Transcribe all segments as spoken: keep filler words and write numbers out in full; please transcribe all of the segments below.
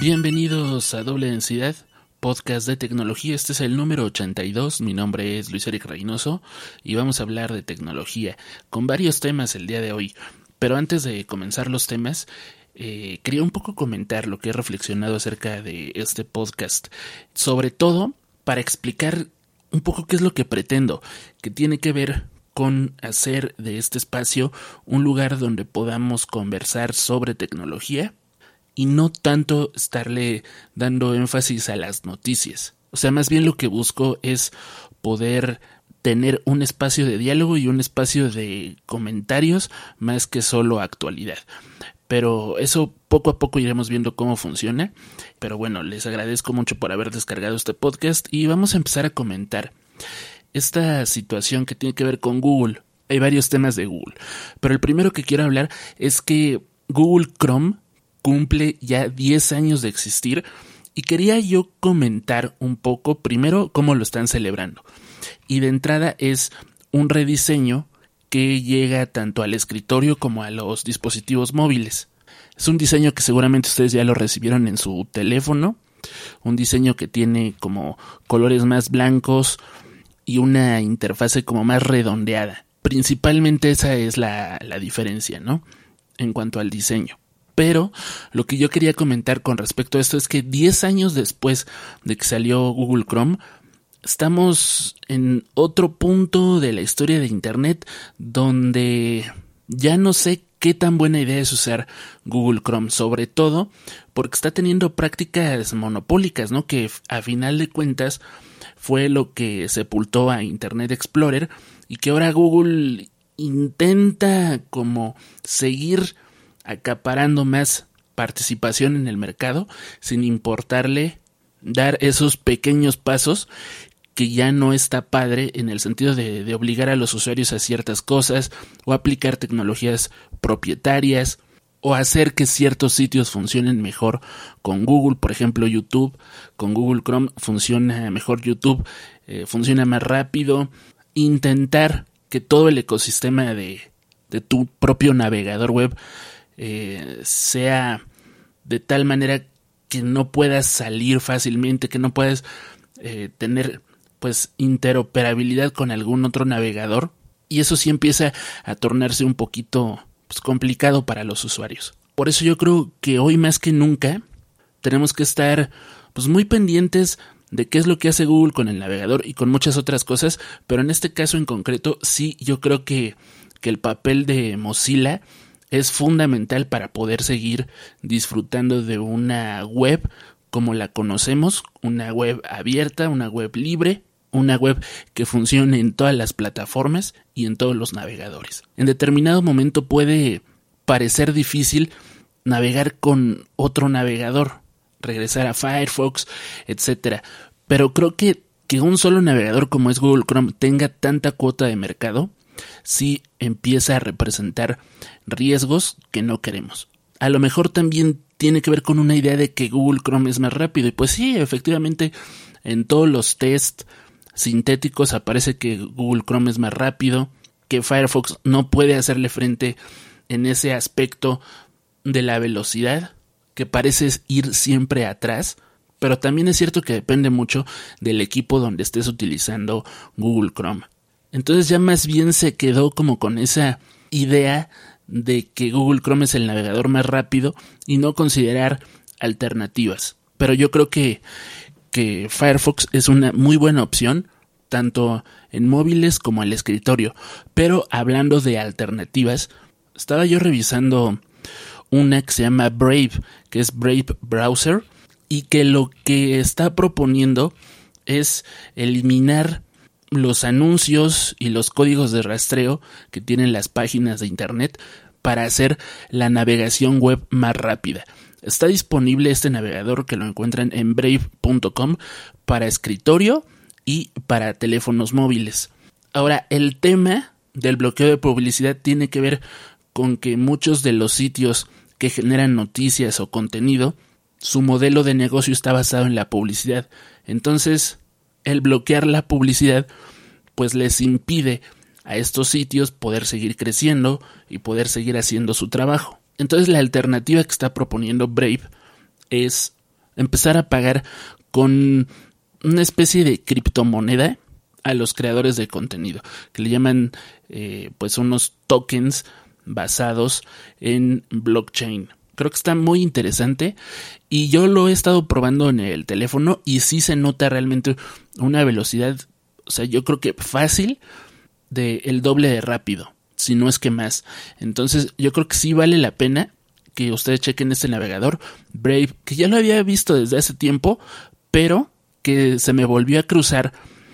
Bienvenidos a Doble Densidad, podcast de tecnología. Este es el número ochenta y dos. Mi nombre es Luis Eric Reynoso y vamos a hablar de tecnología con varios temas el día de hoy. Pero antes de comenzar los temas, eh, quería un poco comentar lo que he reflexionado acerca de este podcast. Sobre todo para explicar un poco qué es lo que pretendo, que tiene que ver con hacer de este espacio un lugar donde podamos conversar sobre tecnología y no tanto estarle dando énfasis a las noticias. O sea, más bien lo que busco es poder tener un espacio de diálogo y un espacio de comentarios más que solo actualidad. Pero eso poco a poco iremos viendo cómo funciona. Pero bueno, les agradezco mucho por haber descargado este podcast y vamos a empezar a comentar esta situación que tiene que ver con Google. Hay varios temas de Google, pero el primero que quiero hablar es que Google Chrome cumple ya diez años de existir y quería yo comentar un poco primero cómo lo están celebrando. Y de entrada es un rediseño que llega tanto al escritorio como a los dispositivos móviles. Es un diseño que seguramente ustedes ya lo recibieron en su teléfono, un diseño que tiene como colores más blancos y una interfase como más redondeada. Principalmente esa es la, la diferencia, ¿no? En cuanto al diseño. Pero lo que yo quería comentar con respecto a esto es que diez años después de que salió Google Chrome, estamos en otro punto de la historia de Internet donde ya no sé qué tan buena idea es usar Google Chrome, sobre todo porque está teniendo prácticas monopólicas, ¿no? Que a final de cuentas fue lo que sepultó a Internet Explorer y que ahora Google intenta como seguir acaparando más participación en el mercado sin importarle dar esos pequeños pasos que ya no está padre en el sentido de, de obligar a los usuarios a ciertas cosas o aplicar tecnologías propietarias o hacer que ciertos sitios funcionen mejor con Google. Por ejemplo, YouTube con Google Chrome funciona mejor, YouTube eh, funciona más rápido. Intentar que todo el ecosistema de, de tu propio navegador web Eh, sea de tal manera que no puedas salir fácilmente, que no puedas eh, tener pues interoperabilidad con algún otro navegador, y eso sí empieza a tornarse un poquito pues, complicado para los usuarios. Por eso yo creo que hoy más que nunca tenemos que estar pues muy pendientes de qué es lo que hace Google con el navegador y con muchas otras cosas, pero en este caso en concreto sí yo creo que, que el papel de Mozilla es fundamental para poder seguir disfrutando de una web como la conocemos, una web abierta, una web libre, una web que funcione en todas las plataformas y en todos los navegadores. En determinado momento puede parecer difícil navegar con otro navegador, regresar a Firefox, etcétera, pero creo que que un solo navegador como es Google Chrome tenga tanta cuota de mercado sí empieza a representar riesgos que no queremos. A lo mejor también tiene que ver con una idea de que Google Chrome es más rápido. Y pues sí, efectivamente, en todos los test sintéticos aparece que Google Chrome es más rápido, que Firefox no puede hacerle frente en ese aspecto de la velocidad, que parece ir siempre atrás. Pero también es cierto que depende mucho del equipo donde estés utilizando Google Chrome. Entonces ya más bien se quedó como con esa idea de que Google Chrome es el navegador más rápido y no considerar alternativas. Pero yo creo que, que Firefox es una muy buena opción, tanto en móviles como al escritorio. Pero hablando de alternativas, estaba yo revisando una que se llama Brave, que es Brave Browser, y que lo que está proponiendo es eliminar los anuncios y los códigos de rastreo que tienen las páginas de internet para hacer la navegación web más rápida. Está disponible este navegador que lo encuentran en brave punto com para escritorio y para teléfonos móviles. Ahora, el tema del bloqueo de publicidad tiene que ver con que muchos de los sitios que generan noticias o contenido, su modelo de negocio está basado en la publicidad. Entonces, el bloquear la publicidad pues les impide a estos sitios poder seguir creciendo y poder seguir haciendo su trabajo. Entonces la alternativa que está proponiendo Brave es empezar a pagar con una especie de criptomoneda a los creadores de contenido, que le llaman eh, pues unos tokens basados en blockchain. Creo que está muy interesante y yo lo he estado probando en el teléfono y sí se nota realmente una velocidad, o sea, yo creo que fácil de el doble de rápido, si no es que más. Entonces yo creo que sí vale la pena que ustedes chequen este navegador Brave, que ya lo había visto desde hace tiempo, pero que se me volvió a cruzar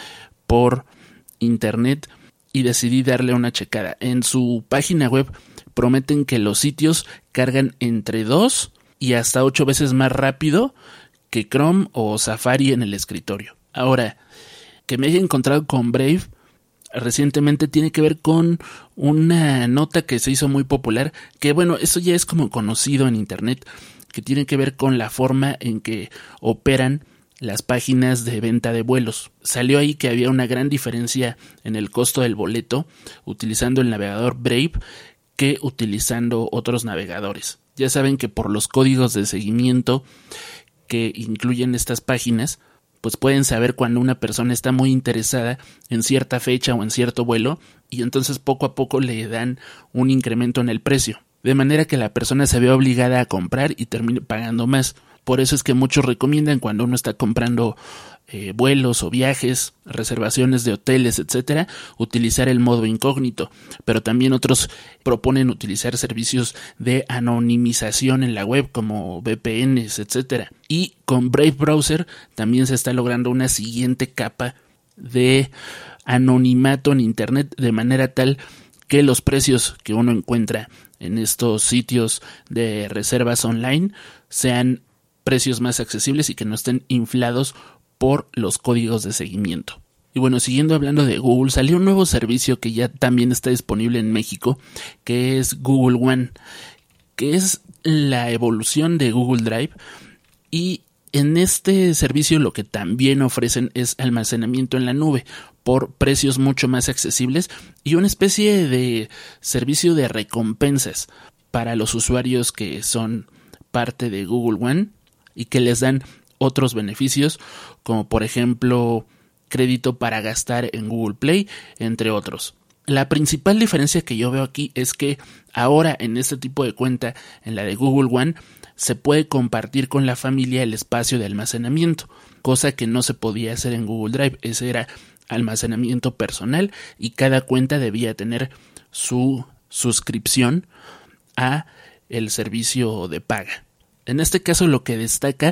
por internet y decidí darle una checada. En su página web prometen que los sitios cargan entre dos y hasta ocho veces más rápido que Chrome o Safari en el escritorio. Ahora, que me haya encontrado con Brave recientemente tiene que ver con una nota que se hizo muy popular, que bueno, eso ya es como conocido en internet, que tiene que ver con la forma en que operan las páginas de venta de vuelos. Salió ahí que había una gran diferencia en el costo del boleto utilizando el navegador Brave que utilizando otros navegadores. Ya saben que por los códigos de seguimiento que incluyen estas páginas, pues pueden saber cuando una persona está muy interesada en cierta fecha o en cierto vuelo y entonces poco a poco le dan un incremento en el precio, de manera que la persona se ve obligada a comprar y termine pagando más. Por eso es que muchos recomiendan cuando uno está comprando eh, vuelos o viajes, reservaciones de hoteles, etcétera, utilizar el modo incógnito. Pero también otros proponen utilizar servicios de anonimización en la web como V P Ns, etcétera. Y con Brave Browser también se está logrando una siguiente capa de anonimato en internet, de manera tal que los precios que uno encuentra en estos sitios de reservas online sean precios más accesibles y que no estén inflados por los códigos de seguimiento. Y bueno, siguiendo hablando de Google, salió un nuevo servicio que ya también está disponible en México, que es Google One, que es la evolución de Google Drive, y en este servicio lo que también ofrecen es almacenamiento en la nube por precios mucho más accesibles y una especie de servicio de recompensas para los usuarios que son parte de Google One y que les dan otros beneficios, como por ejemplo crédito para gastar en Google Play, entre otros. La principal diferencia que yo veo aquí es que ahora en este tipo de cuenta, en la de Google One, se puede compartir con la familia el espacio de almacenamiento, cosa que no se podía hacer en Google Drive. Ese era almacenamiento personal y cada cuenta debía tener su suscripción a el servicio de paga. En este caso lo que destaca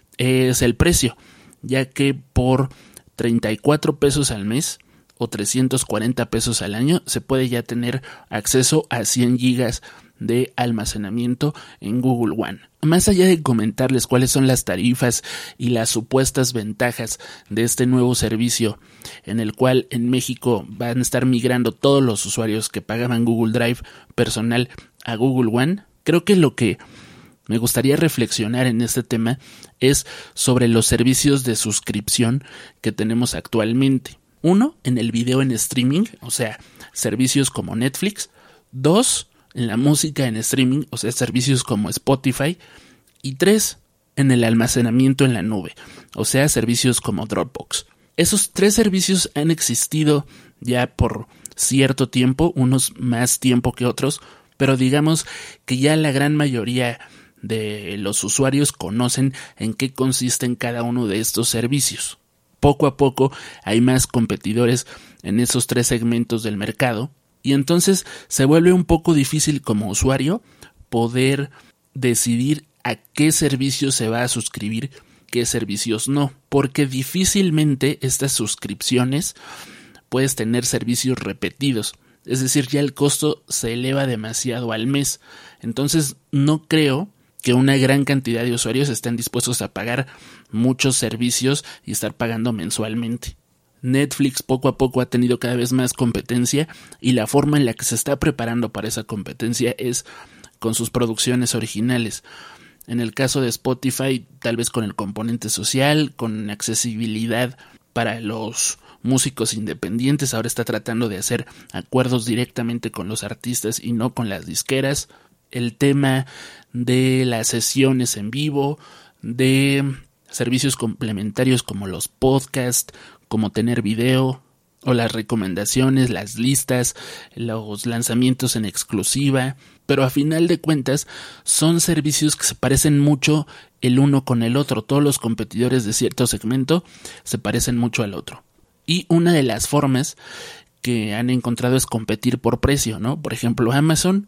es el precio, ya que por treinta y cuatro pesos al mes o trescientos cuarenta pesos al año se puede ya tener acceso a cien gigas de almacenamiento en Google One. Más allá de comentarles cuáles son las tarifas y las supuestas ventajas de este nuevo servicio, en el cual en México van a estar migrando todos los usuarios que pagaban Google Drive personal a Google One, creo que lo que me gustaría reflexionar en este tema es sobre los servicios de suscripción que tenemos actualmente. Uno, en el video en streaming, o sea, servicios como Netflix. Dos, en la música en streaming, o sea, servicios como Spotify. Y tres, en el almacenamiento en la nube, o sea, servicios como Dropbox. Esos tres servicios han existido ya por cierto tiempo, unos más tiempo que otros, pero digamos que ya la gran mayoría de los usuarios conocen en qué consisten cada uno de estos servicios. Poco a poco hay más competidores en esos tres segmentos del mercado y entonces se vuelve un poco difícil como usuario poder decidir a qué servicios se va a suscribir, qué servicios no, porque difícilmente estas suscripciones puedes tener servicios repetidos. Es decir, ya el costo se eleva demasiado al mes. Entonces no creo que una gran cantidad de usuarios estén dispuestos a pagar muchos servicios y estar pagando mensualmente. Netflix poco a poco ha tenido cada vez más competencia y la forma en la que se está preparando para esa competencia es con sus producciones originales. En el caso de Spotify, tal vez con el componente social, con accesibilidad para los músicos independientes. Ahora está tratando de hacer acuerdos directamente con los artistas y no con las disqueras. El tema de las sesiones en vivo, de servicios complementarios como los podcasts, como tener video, o las recomendaciones, las listas, los lanzamientos en exclusiva, pero a final de cuentas son servicios que se parecen mucho el uno con el otro. Todos los competidores de cierto segmento se parecen mucho al otro. Y una de las formas que han encontrado es competir por precio, ¿no? Por ejemplo, Amazon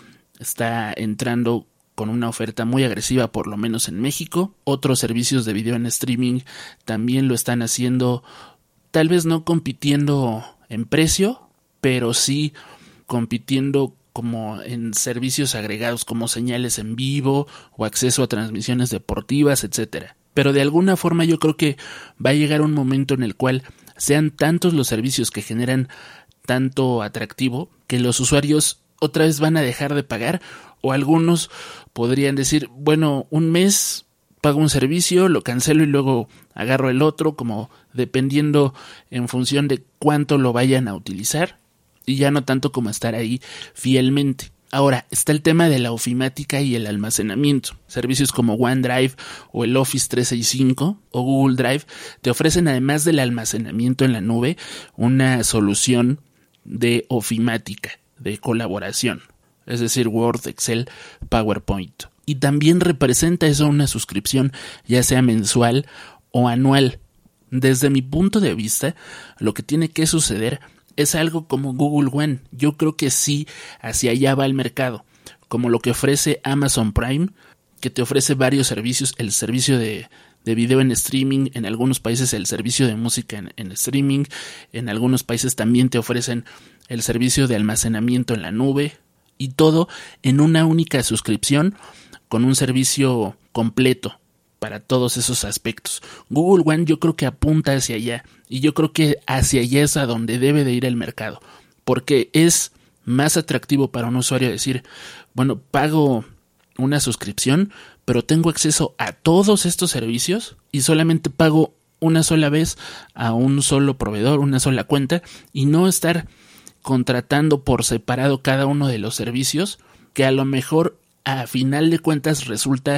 está entrando con una oferta muy agresiva, por lo menos en México. Otros servicios de video en streaming también lo están haciendo, tal vez no compitiendo en precio, pero sí compitiendo como en servicios agregados como señales en vivo o acceso a transmisiones deportivas, etcétera. Pero de alguna forma yo creo que va a llegar un momento en el cual sean tantos los servicios que generan tanto atractivo que los usuarios otra vez van a dejar de pagar, o algunos podrían decir, bueno, un mes pago un servicio, lo cancelo y luego agarro el otro, como dependiendo en función de cuánto lo vayan a utilizar, y ya no tanto como estar ahí fielmente. Ahora, está el tema de la ofimática y el almacenamiento. Servicios como OneDrive o el Office trescientos sesenta y cinco o Google Drive te ofrecen, además del almacenamiento en la nube, una solución de ofimática, de colaboración, es decir, Word, Excel, PowerPoint. Y también representa eso una suscripción, ya sea mensual o anual. Desde mi punto de vista, lo que tiene que suceder es algo como Google One. Yo creo que sí, hacia allá va el mercado, como lo que ofrece Amazon Prime, que te ofrece varios servicios, el servicio de, de video en streaming, en algunos países el servicio de música en, en streaming, en algunos países también te ofrecen el servicio de almacenamiento en la nube, y todo en una única suscripción con un servicio completo para todos esos aspectos. Google One yo creo que apunta hacia allá, y yo creo que hacia allá es a donde debe de ir el mercado, porque es más atractivo para un usuario decir, bueno, pago una suscripción, pero tengo acceso a todos estos servicios y solamente pago una sola vez a un solo proveedor, una sola cuenta, y no estar contratando por separado cada uno de los servicios, que a lo mejor a final de cuentas resulta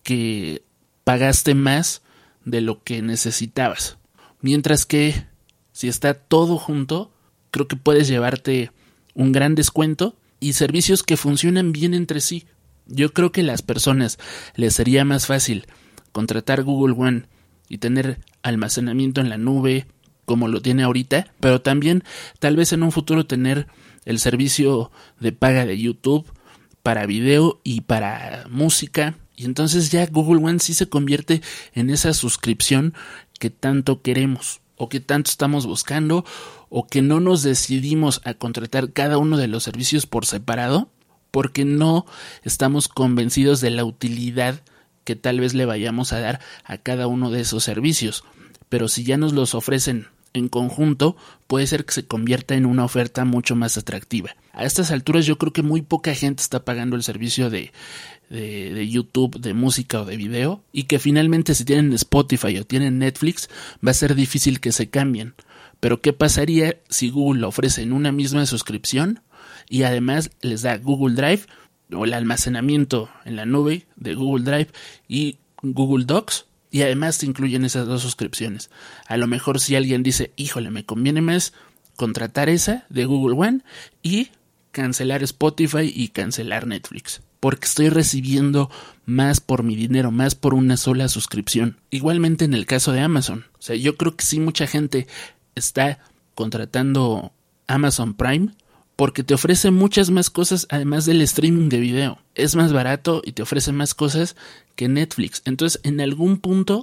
que pagaste más de lo que necesitabas. Mientras que si está todo junto, creo que puedes llevarte un gran descuento y servicios que funcionan bien entre sí. Yo creo que a las personas les sería más fácil contratar Google One y tener almacenamiento en la nube como lo tiene ahorita, pero también tal vez en un futuro tener el servicio de paga de YouTube para video y para música, y entonces ya Google One sí se convierte en esa suscripción que tanto queremos o que tanto estamos buscando, o que no nos decidimos a contratar cada uno de los servicios por separado porque no estamos convencidos de la utilidad que tal vez le vayamos a dar a cada uno de esos servicios. Pero si ya nos los ofrecen en conjunto, puede ser que se convierta en una oferta mucho más atractiva. A estas alturas yo creo que muy poca gente está pagando el servicio de, de, de YouTube, de música o de video, y que finalmente si tienen Spotify o tienen Netflix va a ser difícil que se cambien. Pero ¿qué pasaría si Google lo ofrece en una misma suscripción y además les da Google Drive o el almacenamiento en la nube de Google Drive y Google Docs? Y además te incluyen esas dos suscripciones. A lo mejor si alguien dice, híjole, me conviene más contratar esa de Google One y cancelar Spotify y cancelar Netflix, porque estoy recibiendo más por mi dinero, más por una sola suscripción. Igualmente en el caso de Amazon. O sea, yo creo que sí mucha gente está contratando Amazon Prime porque te ofrece muchas más cosas además del streaming de video. Es más barato y te ofrece más cosas que Netflix. Entonces, en algún punto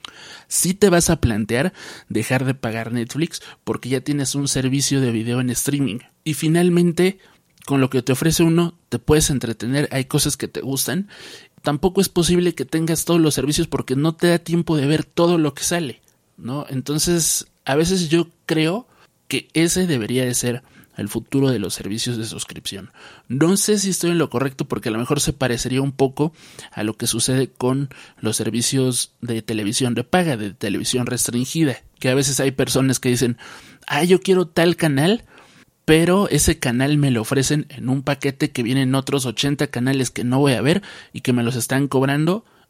sí te vas a plantear dejar de pagar Netflix porque ya tienes un servicio de video en streaming. Y finalmente, con lo que te ofrece uno, te puedes entretener, hay cosas que te gustan. Tampoco es posible que tengas todos los servicios porque no te da tiempo de ver todo lo que sale, ¿no? Entonces, a veces yo creo que ese debería de ser el futuro de los servicios de suscripción. No sé si estoy en lo correcto porque a lo mejor se parecería un poco a lo que sucede con los servicios de televisión de paga, de televisión restringida, que a veces hay personas que dicen, ah, yo quiero tal canal, pero ese canal me lo ofrecen en un paquete que vienen otros ochenta canales que no voy a ver y que me los están cobrando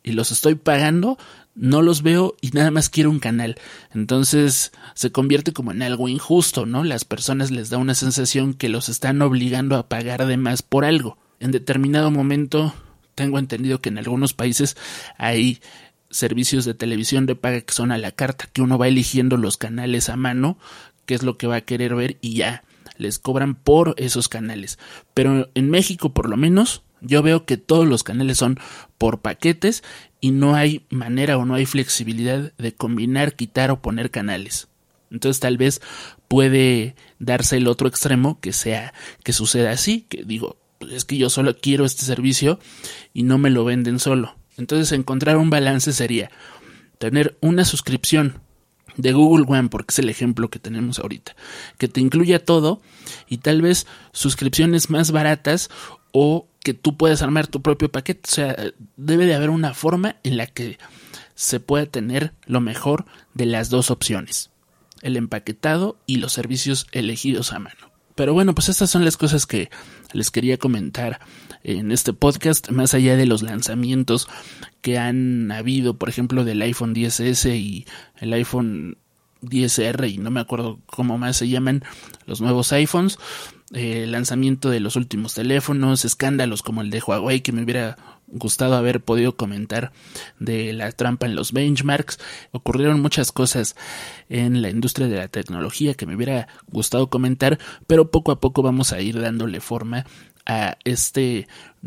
y los estoy pagando, no los veo y nada más quiero un canal. Entonces se convierte como en algo injusto, ¿no? Las personas les da una sensación que los están obligando a pagar de más por algo. En determinado momento tengo entendido que en algunos países hay servicios de televisión de paga que son a la carta, que uno va eligiendo los canales a mano, qué es lo que va a querer ver y ya les cobran por esos canales. Pero en México, por lo menos, yo veo que todos los canales son por paquetes y no hay manera o no hay flexibilidad de combinar, quitar o poner canales. Entonces tal vez puede darse el otro extremo, que sea que suceda así, que digo, pues es que yo solo quiero este servicio y no me lo venden solo. Entonces encontrar un balance sería tener una suscripción de Google One, porque es el ejemplo que tenemos ahorita, que te incluya todo y tal vez suscripciones más baratas o que tú puedas armar tu propio paquete. O sea, debe de haber una forma en la que se pueda tener lo mejor de las dos opciones, el empaquetado y los servicios elegidos a mano. Pero bueno, pues estas son las cosas que les quería comentar en este podcast, más allá de los lanzamientos que han habido, por ejemplo, del iPhone diez ese y el iPhone diez erre y no me acuerdo cómo más se llaman los nuevos iPhones, eh, lanzamiento de los últimos teléfonos, escándalos como el de Huawei que me hubiera gustado haber podido comentar, de la trampa en los benchmarks. Ocurrieron muchas cosas en la industria de la tecnología que me hubiera gustado comentar, pero poco a poco vamos a ir dándole forma a este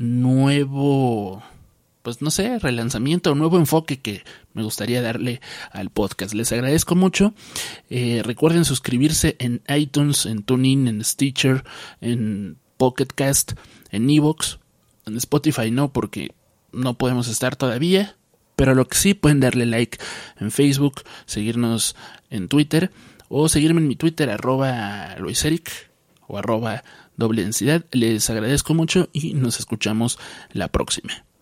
nuevo, pues no sé, relanzamiento, nuevo enfoque que me gustaría darle al podcast. Les agradezco mucho. Eh, recuerden suscribirse en iTunes, en TuneIn, en Stitcher, en Pocket Cast, en iVoox. En Spotify no, porque no podemos estar todavía, pero lo que sí, pueden darle like en Facebook, seguirnos en Twitter o seguirme en mi Twitter, arroba luiseric o arroba doble densidad. Les agradezco mucho y nos escuchamos la próxima.